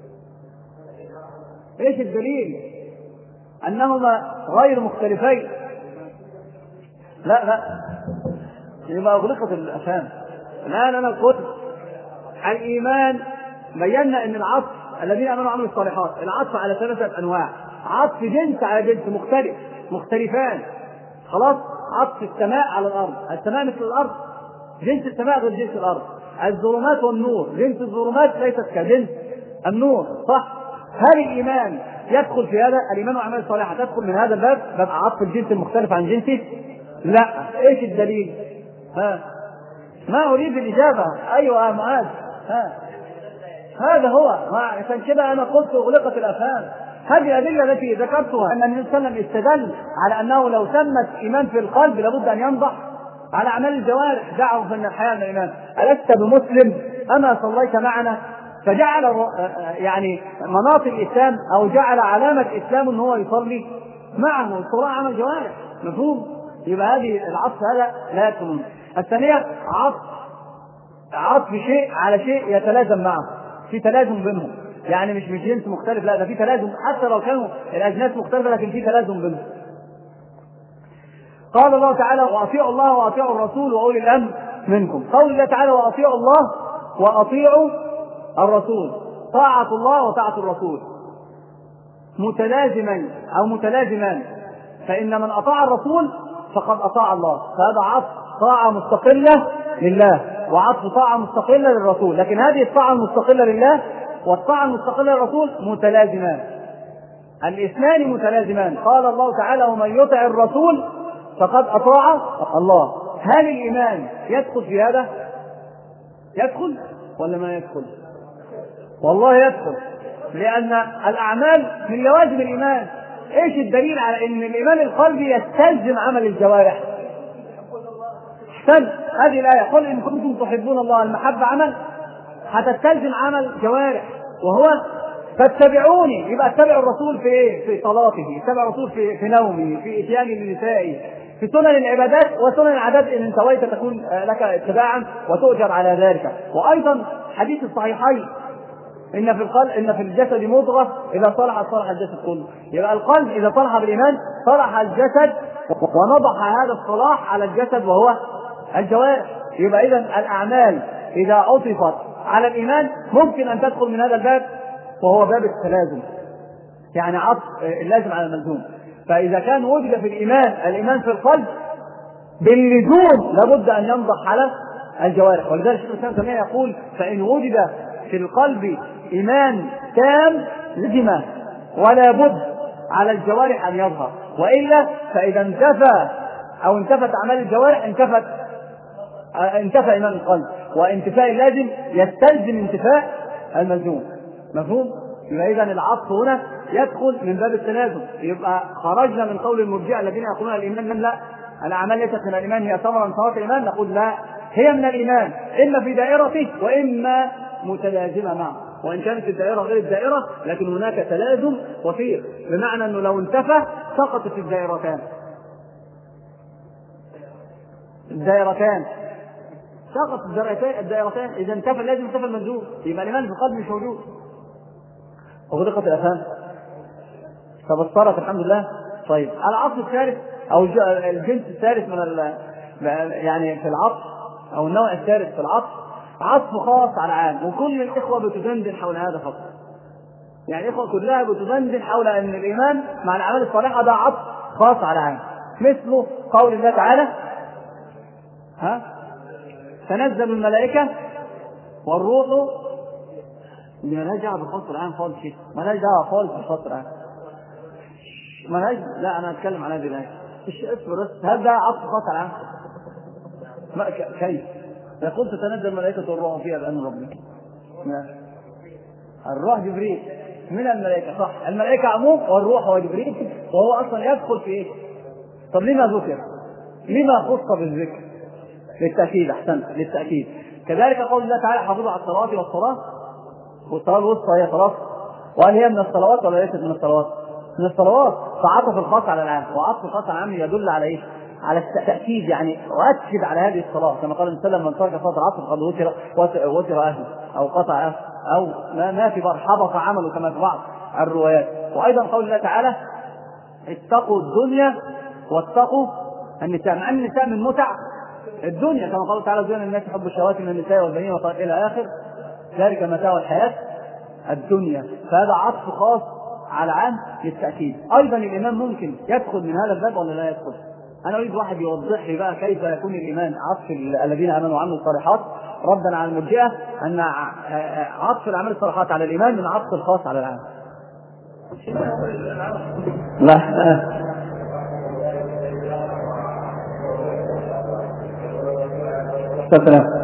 إيش الدليل أنهما غير مختلفين؟ لا لا يبقى أغلقت الأفهام. الآن أنا قلت الإيمان بينا أن العطف الذين آمنوا وعملوا الصالحات العطف على ثلاثة أنواع، عطف جنس على جنس مختلف مختلفان، خلاص. عطف السماء على الأرض، السماء مثل الأرض، جنس السماء غير جنس الأرض. الظلمات والنور، جنس الظلمات ليست كجنس النور، صح. هل الإيمان يدخل في هذا؟ الإيمان وأعمال الصالحة تدخل من هذا الباب، باب عطف الجنس المختلف عن جنسه؟ لا. إيش الدليل؟ ها ما أريد الإجابة. أيوة يا معاذ، ها هذا هو. عشان كده أنا قلت أغلقت الأفهام. هذه الأدلة التي ذكرتها أن النبي صلى الله عليه وسلم استدل على أنه لو تمت إيمان في القلب لابد أن ينضح على أعمال الجوارح، دعوا فإن الحياة من الإيمان. ألست بمسلم أما صليت معنا؟ فجعل يعني مناط الإسلام أو جعل علامة إسلام أنه هو يصلي معه، الصلاة عمل جوارح. مفهوم؟ يبقى هذه العطف هذا لا يكون. الثانية عطف عطف شيء على شيء يتلازم معه، في تلازم بينهم، يعني مش مش جنس مختلف، لا ده في تلازم حتى لو كانوا الأجناس مختلفة لكن في تلازم بينهم. قال الله تعالى وأطيعوا الله وأطيعوا الرسول وأولي الأمر منكم. قول الله تعالى وأطيعوا الله وأطيعوا الرسول، طاعة الله وطاعة الرسول متلازمان أو متلازمان، فإن من أطاع الرسول فقد أطاع الله، فهذا عطف طاعة مستقلة لله وعطف طاعة مستقلة للرسول، لكن هذه الطاعة المستقلة لله والطاعة المستقلة للرسول متلازمان، الاثنان متلازمان. قال الله تعالى ومن يطع الرسول فقد أطاع الله. هل الإيمان يدخل في هذا؟ يدخل ولا ما يدخل؟ والله يدخل، لأن الأعمال من لوازم الإيمان. إيش الدليل على أن الإيمان القلبي يستلزم عمل الجوارح؟ احسن. هذه الآية قل إن كنتم تحبون الله، المحبة عمل، هتستلزم عمل جوارح وهو فاتبعوني. يبقى اتبعوا الرسول في ايه؟ في صلاته، اتبعوا الرسول في في نومه، في اتيان النساء، في سنن العبادات وسنن العادات ان سويت تكون لك اتباعا وتؤجر على ذلك. وايضا حديث الصحيحين ان في القلب ان في الجسد مضغه اذا صلحت صلح الجسد كله. يبقى القلب اذا صلح بالايمان صلح الجسد، ونضح هذا الصلاح على الجسد وهو الجوارح. يبقى اذا الاعمال اذا عطفت على الايمان ممكن ان تدخل من هذا الباب وهو باب التلازم، يعني عطف اللازم على الملزوم. فاذا كان وجد في الايمان الايمان في القلب باللزوم لابد ان ينضح على الجوارح. ولذلك الشيخ الاسلام كمان يقول فان وجد في القلب ايمان تام لزم ولا بد على الجوارح ان يظهر، والا فاذا انتفى او انتفت اعمال الجوارح انتفت انتفى ايمان القلب، وانتفاء اللازم يستلزم انتفاء الملزوم. مفهوم؟ يبقى اذا العطف هنا يدخل من باب التلازم. يبقى خرجنا من قول المرجئه الذين يقولون الايمان من لا الاعمال ليست من الايمان هي ثمره من ثمرات الايمان، نقول لا، هي من الايمان اما في دائرته واما متلازمه معه. وان كانت الدائره غير الدائره لكن هناك تلازم وفير، بمعنى انه لو انتفى سقطت الدائرتان الدائرتان سقط الدائرتان. اذا انتفى لازم انتفى الملزوم، يبقى الايمان في القلب مش موجود. وبدقة الافهام تبصرت الحمد لله. طيب العطف الثالث او الجنس الثالث من يعني في العطف او النوع الثالث في العطف عطف خاص على عام، وكل الاخوه بتدندن حول هذا فقط. يعني الاخوه كلها بتدندن حول ان الايمان مع الاعمال الصالحه ده عطف خاص على عام، مثل قول الله تعالى ها تنزل الملائكه والروح. مالهاش دعوه بالخاص العام خالص، كده مالهاش دعوه خالص بالخاص العام، مالهاش. لا انا اتكلم عن هذه الايه. اصبر بس، هل ده عطف خاص العام؟ كيف؟ يقول تتنزل الملائكه والروح فيها بامر ربك. الروح جبريل من الملائكه، صح، الملائكه عموم والروح هو جبريل، وهو اصلا يدخل في ايه؟ طب لما ذكر؟ لما خص بالذكر؟ للتاكيد. احسنت، للتاكيد. كذلك قول الله تعالى حافظوا على الصلوات والصلاه، والصلاه الوسطى هي صلاه، وهل هي من الصلوات ولا ليست من الصلوات؟ من الصلوات. فعطف الخاص على العام، وعطف الخاص على العام يدل على ايه؟ على التاكيد، يعني واكد على هذه الصلاه كما قال النبي صلى الله عليه وسلم من ترك صلاه العصر قد وتر وتر اهله او قطع أهله او ما ما في بر حبط عمله كما في بعض الروايات. وايضا قول الله تعالى اتقوا الدنيا واتقوا النساء، مع ان النساء من متع الدنيا كما قال تعالى زين الناس حب الشهوات من النساء والبنين الى اخر ذلك متاع الحياه الدنيا. فهذا عطف خاص على عام للتأكيد. أيضا الإيمان ممكن يدخل من هذا الباب ولا لا يدخل؟ أنا أريد واحد يوضح لي بقى كيف يكون الإيمان عطف الذين آمنوا وعملوا الصالحات ردا على المرجئة أن عطف الأعمال الصالحات على الإيمان من عطف الخاص على العام. لا سلام.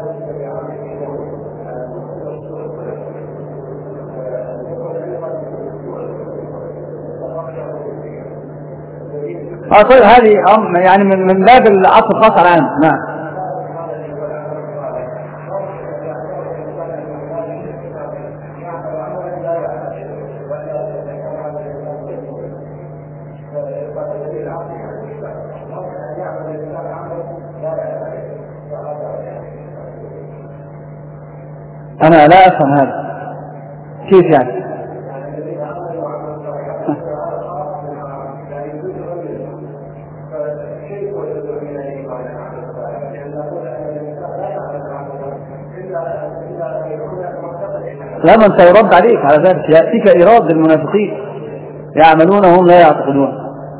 اه طيب هذه يعني من من باب العطف الخاص على العام. نعم. انا لا افهم هذا كيف يعني. لا من سيرد عليك على ذلك، يأتيك إيراد المنافقين يعملون هم لا يعتقدون.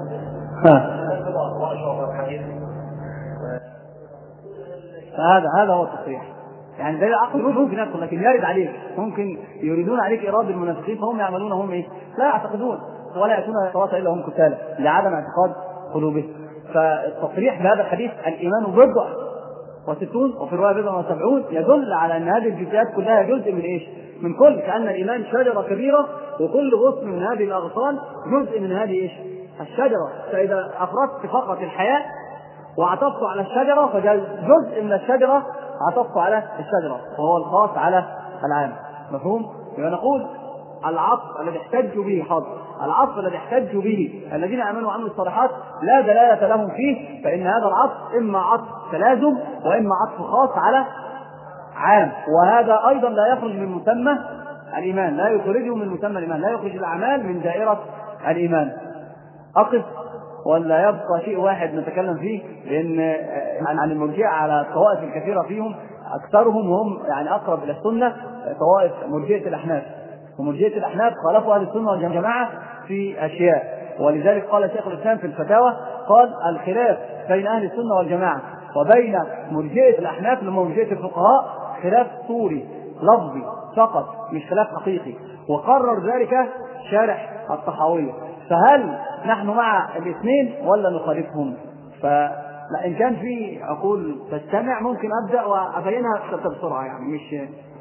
هذا هذا هو التصريح. يعني ده العقل ممكن يدخل لكن يرد عليك، ممكن يريدون عليك إيراد المنافقين فهم يعملون هم إيه؟ لا يعتقدون ولا يأتون الصلاة إلا هم كسالى لعدم اعتقاد قلوبهم. فالتصريح بهذا الحديث الإيمان بضع وستون وفي الرواية بضع وسبعون يدل على أن هذه الجزئيات كلها جزء من إيش؟ من كل، كأن الإيمان شجرة كبيرة وكل غصن من هذه الأغصان جزء من هذه إيش؟ الشجرة. فإذا أفردت فقط الحياة وعطفت على الشجرة فجاء جزء من الشجرة عطفت على الشجرة وهو الخاص على العام. مفهوم؟ يبقى نقول العطف الذي احتجوا به حظ العطف الذي احتجوا به الذين امنوا وعملوا الصالحات لا دلالة لهم فيه، فإن هذا العطف إما عطف تلازم وإما عطف خاص على عام، وهذا أيضا لا يخرج من مسمى الإيمان، لا يخرجه من مسمى الإيمان، لا يخرج الأعمال من دائرة الإيمان. أقف ولا يبقى شيء واحد نتكلم فيه، لأن عن المرجئة على الطوائف الكثيرة فيهم أكثرهم وهم يعني أقرب إلى السنة طوائف مرجئة الأحناف، ومرجئة الأحناف خالفوا أهل السنة والجماعة في أشياء، ولذلك قال شيخ الإسلام في الفتاوى قال الخلاف بين أهل السنة والجماعة وبين مرجئة الأحناف اللي هم مرجئة الفقهاء خلاف صوري لفظي فقط مش خلاف حقيقي، وقرر ذلك شارح الطحاوية. فهل نحن مع الاثنين ولا نخالفهم؟ فلا إن كان في عقول تستمع ممكن أبدأ وأبينها بسرعة، يعني مش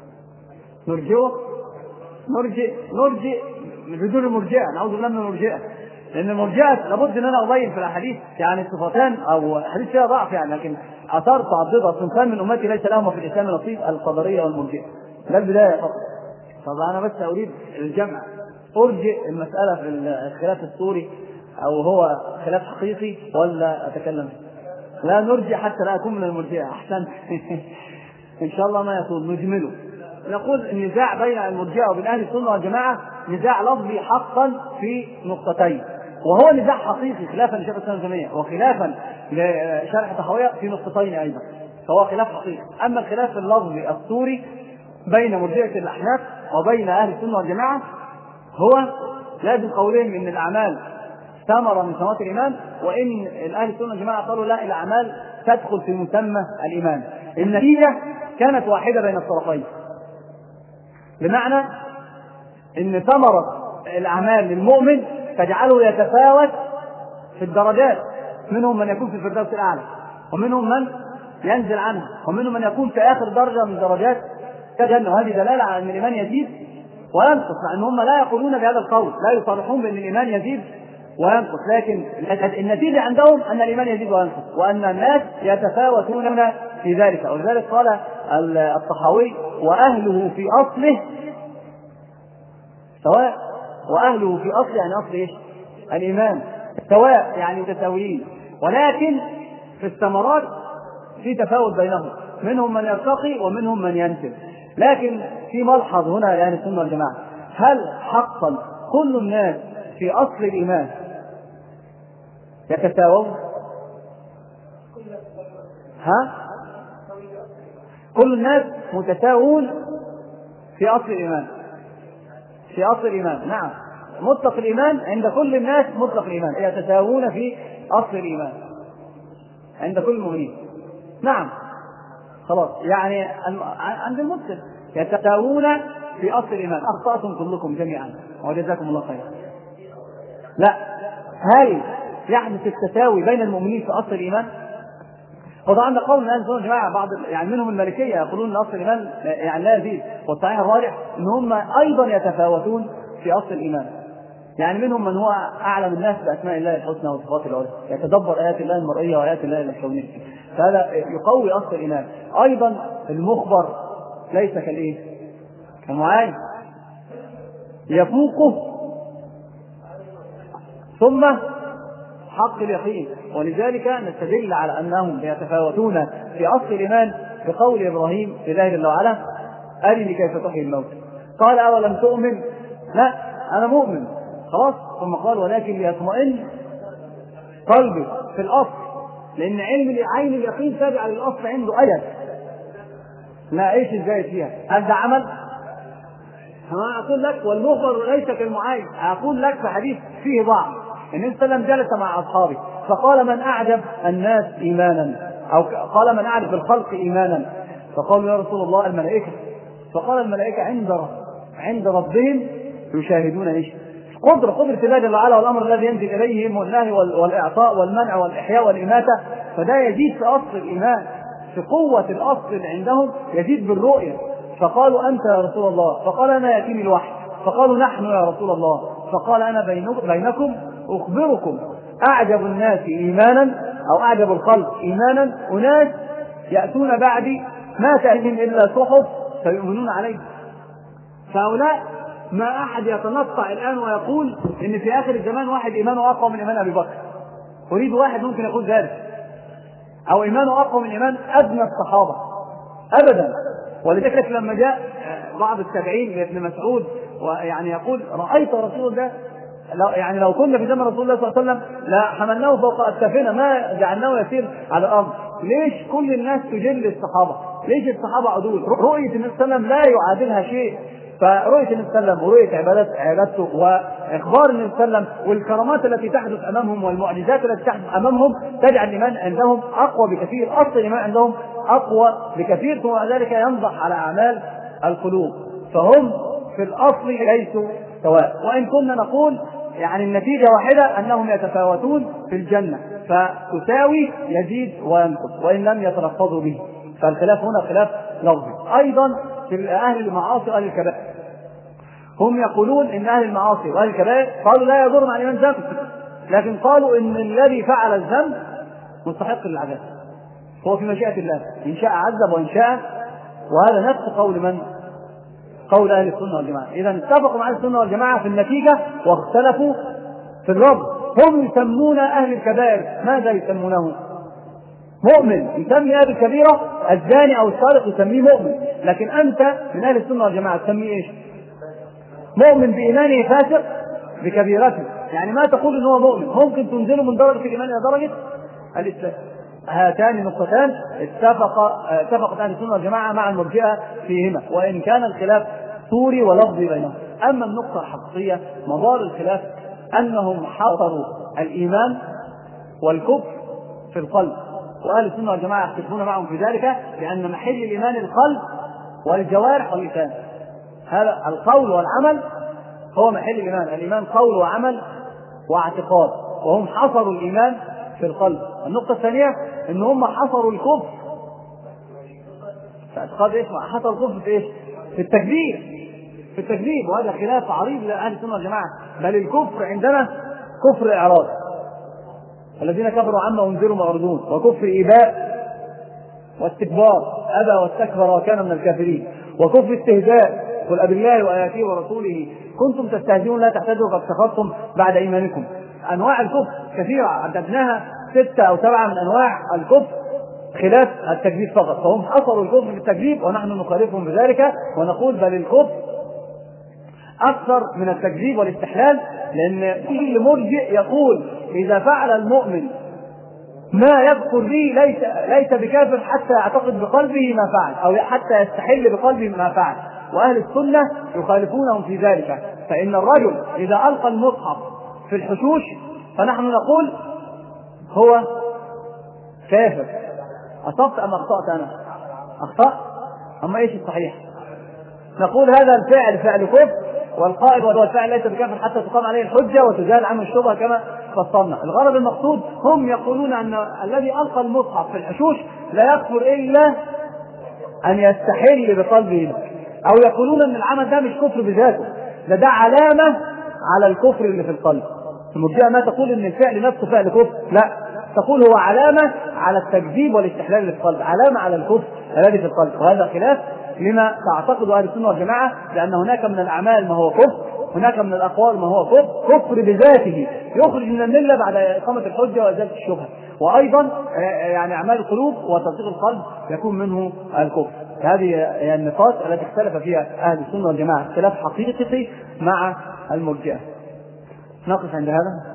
نرجئه نرجئ نرجئ بدون المرجئة، نعوذ بالله من المرجئة، لأن المرجئة لابد أن أنا أبين في الأحاديث يعني الصفتان أو حديث فيها ضعف يعني، لكن آثار تعضدها صنفان من أمتي ليس لهم في الإسلام نصيب، القدرية والمرجئة. ده البداية فقط. طب أنا بس أريد الجمع، أرجئ المسألة في الخلاف السوري أو هو خلاف حقيقي ولا أتكلم؟ لا نرجع حتى لا أكون من المرجئة أحسن. إن شاء الله ما يكون نجمله. نقول النزاع بين المرجئة وبين أهل السنة والجماعة نزاع لفظي حقا في نقطتين، وهو نزاع حقيقي خلافا لشيخ الإسلام ابن تيمية وخلافا لشارح الطحاوية في نقطتين أيضا، فهو خلاف حقيقي. أما الخلاف اللفظي السوري بين مرجئة الأحناف وبين أهل السنة والجماعة هو لازم قولين إن الأعمال ثمرة من ثمرات الإيمان، وإن أهل السنة والجماعة قالوا لا الأعمال تدخل في مسمى الإيمان. النتيجة كانت واحدة بين الطرفين، بمعنى إن ثمرة الأعمال للمؤمن تجعله يتفاوت في الدرجات، منهم من يكون في الفردوس الأعلى ومنهم من ينزل عنها ومنهم من يكون في آخر درجة من درجات الجنة، وهذه دلالة على أن الإيمان يزيد وينقص، مع أن هم لا يقولون بهذا القول، لا يصرحون بأن الإيمان يزيد وينقص، لكن النتيجة عندهم أن الإيمان يزيد وينقص وأن الناس يتفاوتون في ذلك. ولذلك قال الطحاوي وأهله في أصله سواء، وأهله في أصله يعني أصل إيش؟ الإيمان سواء يعني متساويين، ولكن في الثمرات في تفاوت بينهم، منهم من يرتقي ومنهم من ينزل. لكن في ملحظ هنا لأهل السنة والجماعة، هل حقا كل الناس في أصل الإيمان يتساوون؟ ها؟ كل الناس متساوون في أصل الإيمان، في أصل الإيمان نعم، مطلق الإيمان عند كل الناس، مطلق الإيمان يتساوون في أصل الإيمان عند كل المؤمنين. نعم خلاص، يعني عند المسلم يتساوون في أصل الإيمان. أخطأتم كلكم جميعا وجزاكم الله خيرا. لا، هل يحدث التساوي بين المؤمنين في أصل الإيمان؟ وطبعا ده قول الناس دول جماعة بعض يعني منهم المالكية يقولون ان اصل الايمان يعني لا يزيد، والصحيح الراجح ان هم ايضا يتفاوتون في اصل الايمان، يعني منهم من هو اعلم الناس باسماء الله الحسنى وصفاته العلى، يتدبر ايات الله المرئية وايات الله الكونية، فهذا يقوي اصل الايمان. ايضا المخبر ليس كالايه؟ كالمعاين، يفوقه ثم حق اليقين. ولذلك نستدل على أنهم يتفاوتون في أصل الإيمان بقول إبراهيم لله جل وعلا أرني كيف تحيي الموت، قال أولم تؤمن؟ لا أنا مؤمن خلاص، ثم قال ولكن ليطمئن قلبي في الأصل، لأن علم عين اليقين تابع للأصل عنده أجل. لا إيش الزايد فيها؟ هل ده عمل؟ أنا أقول لك والمخبر ليس كالمعاين. أقول لك في حديث فيه ضعف إن النبي صلى الله عليه وسلم جلس مع أصحابه فقال من أعجب الناس إيمانا، أو قال من أعجب الخلق إيمانا، فقالوا يا رسول الله الملائكة، فقال الملائكة عند عند ربهم يشاهدون إيش؟ قدرة قدرة الله جل وعلا والأمر الذي ينزل إليهم والنهي والإعطاء والمنع والإحياء والإماتة، فده يزيد في أصل الإيمان، في قوة الأصل اللي عندهم يزيد بالرؤية. فقالوا أنت يا رسول الله، فقال أنا يأتيني الوحي، فقالوا نحن يا رسول الله، فقال أنا بينكم أخبركم أعجب الناس إيمانا أو أعجب الخلق إيمانا أناس يأتون بعدي ما تأتيهم إلا صحف فيؤمنون عليه. فهؤلاء ما أحد يتنطع الآن ويقول إن في آخر الزمان واحد إيمانه أقوى من إيمان أبي بكر. أريد واحد ممكن يقول ذلك، أو إيمانه أقوى من إيمان أدنى الصحابة أبدا. ولذلك لما جاء بعض التابعين لابن مسعود ويعني يقول رأيت رسول الله، يعني لو كنا في زمن رسول الله صلى الله عليه وسلم لا حملناه فوق أكتافنا ما جعلناه يسير على الأرض. ليش كل الناس تجل الصحابة؟ ليش الصحابة عدول؟ رؤية النبي صلى الله عليه وسلم لا يعادلها شيء. فرؤية النبي صلى الله عليه وسلم ورؤية عبادات عبادته وإخبار النبي صلى الله عليه وسلم والكرامات التي تحدث أمامهم والمعجزات التي تحدث أمامهم تجعل الإيمان عندهم أقوى بكثير. أصل الإيمان عندهم أقوى بكثير، ثم ذلك ينضح على أعمال القلوب. فهم في الأصل ليسوا سواء، وإن كنا نقول يعني النتيجة واحدة أنهم يتفاوتون في الجنة، فتساوي يزيد وينقص وإن لم يتلفظوا به. فالخلاف هنا خلاف لفظي. أيضا في أهل المعاصي وأهل الكبائر، هم يقولون إن أهل المعاصي وأهل الكبائر قالوا لا يضر مع الإيمان ذنب، لكن قالوا إن الذي فعل الذنب مستحق للعذاب، هو في مشيئة الله إن شاء عذب وإن شاء. وهذا نفس قول من؟ قول أهل السنة والجماعة. إذا اتفقوا مع أهل السنة والجماعة في النتيجة واختلفوا في الرب. هم يسمون أهل الكبائر ماذا يسمونه؟ مؤمن. يسمي هذه الكبيرة الزاني أو السارق يسميه مؤمن، لكن أنت من أهل السنة والجماعة تسميه إيش؟ مؤمن بإيمانه فاسق بكبيرته. يعني ما تقول إن هو مؤمن، ممكن تنزله من درجة الإيمان إلى درجة الإسلام. هاتان نقطتان اتفق اتفقت أهل السنة والجماعة مع المرجئة فيهما، وإن كان الخلاف صوري ولفظي بينهم. أما النقطة الحقيقية مدار الخلاف أنهم حصروا الإيمان والكفر في القلب، وأهل السنة والجماعة يختلفون معهم في ذلك، لأن محل الإيمان القلب والجوارح واللسان. هذا القول والعمل هو محل الإيمان. الإيمان قول وعمل واعتقاد، وهم حصروا الإيمان في القلب. النقطة الثانية إن هم حصروا الكفر في اعتقاد إيش؟ حصروا الكفر في إيش؟ في التكذيب، في التكذيب. وهذا خلاف عريض لأهل السنة والجماعة. بل الكفر عندنا كفر إعراض، الذين كفروا عما أنذروا معرضون، وكفر إيباء واستكبار، أبى واستكبر وكان من الكافرين، وكفر استهزاء، قل أبالله وآياته ورسوله كنتم تستهزئون لا تعتذروا قد كفرتم بعد إيمانكم. أنواع الكفر كثيرة عددناها ستة أو سبعة من أنواع الكفر خلاف التكذيب فقط. فهم حصروا الكفر في التكذيب ونحن نخالفهم بذلك ونقول بل الكفر أكثر من التكذيب والاستحلال، لأن كل مرجئ يقول إذا فعل المؤمن ما يذكر به ليس ليس بكافر حتى يعتقد بقلبه ما فعل أو حتى يستحل بقلبه ما فعل. وأهل السنة يخالفونهم في ذلك. فإن الرجل إذا ألقى المصحف في الحشوش فنحن نقول هو كافر. أصبت أم أخطأت؟ أنا أخطأت. أما إيش الصحيح؟ نقول هذا الفعل فعل كفر، والقائد وهو الفعل ليس بكافر حتى تقام عليه الحجة وتزال عنه الشبهة كما فصلنا. الغرض المقصود هم يقولون أن الذي ألقى المصحف في الحشوش لا يكفر إلا أن يستحل بقلبه، أو يقولون أن العمل ده مش كفر بذاته، ده ده علامة على الكفر اللي في القلب. المرجئة ما تقول أن الفعل نفسه فعل كفر، لا، تقول هو علامة على التكذيب والاستحلال اللي في القلب، علامة على الكفر الذي في القلب. وهذا خلاف لما تعتقد أهل السنة والجماعة، لأن هناك من الأعمال ما هو كفر، هناك من الأقوال ما هو كفر كفر بذاته يخرج من الملة بعد إقامة الحجة وإزالة الشبهة، وأيضا يعني أعمال القلوب وتصديق القلب يكون منه الكفر. هذه هي النقاط التي اختلف فيها أهل السنة والجماعة اختلاف حقيقي مع المرجئة. نقف عند هذا.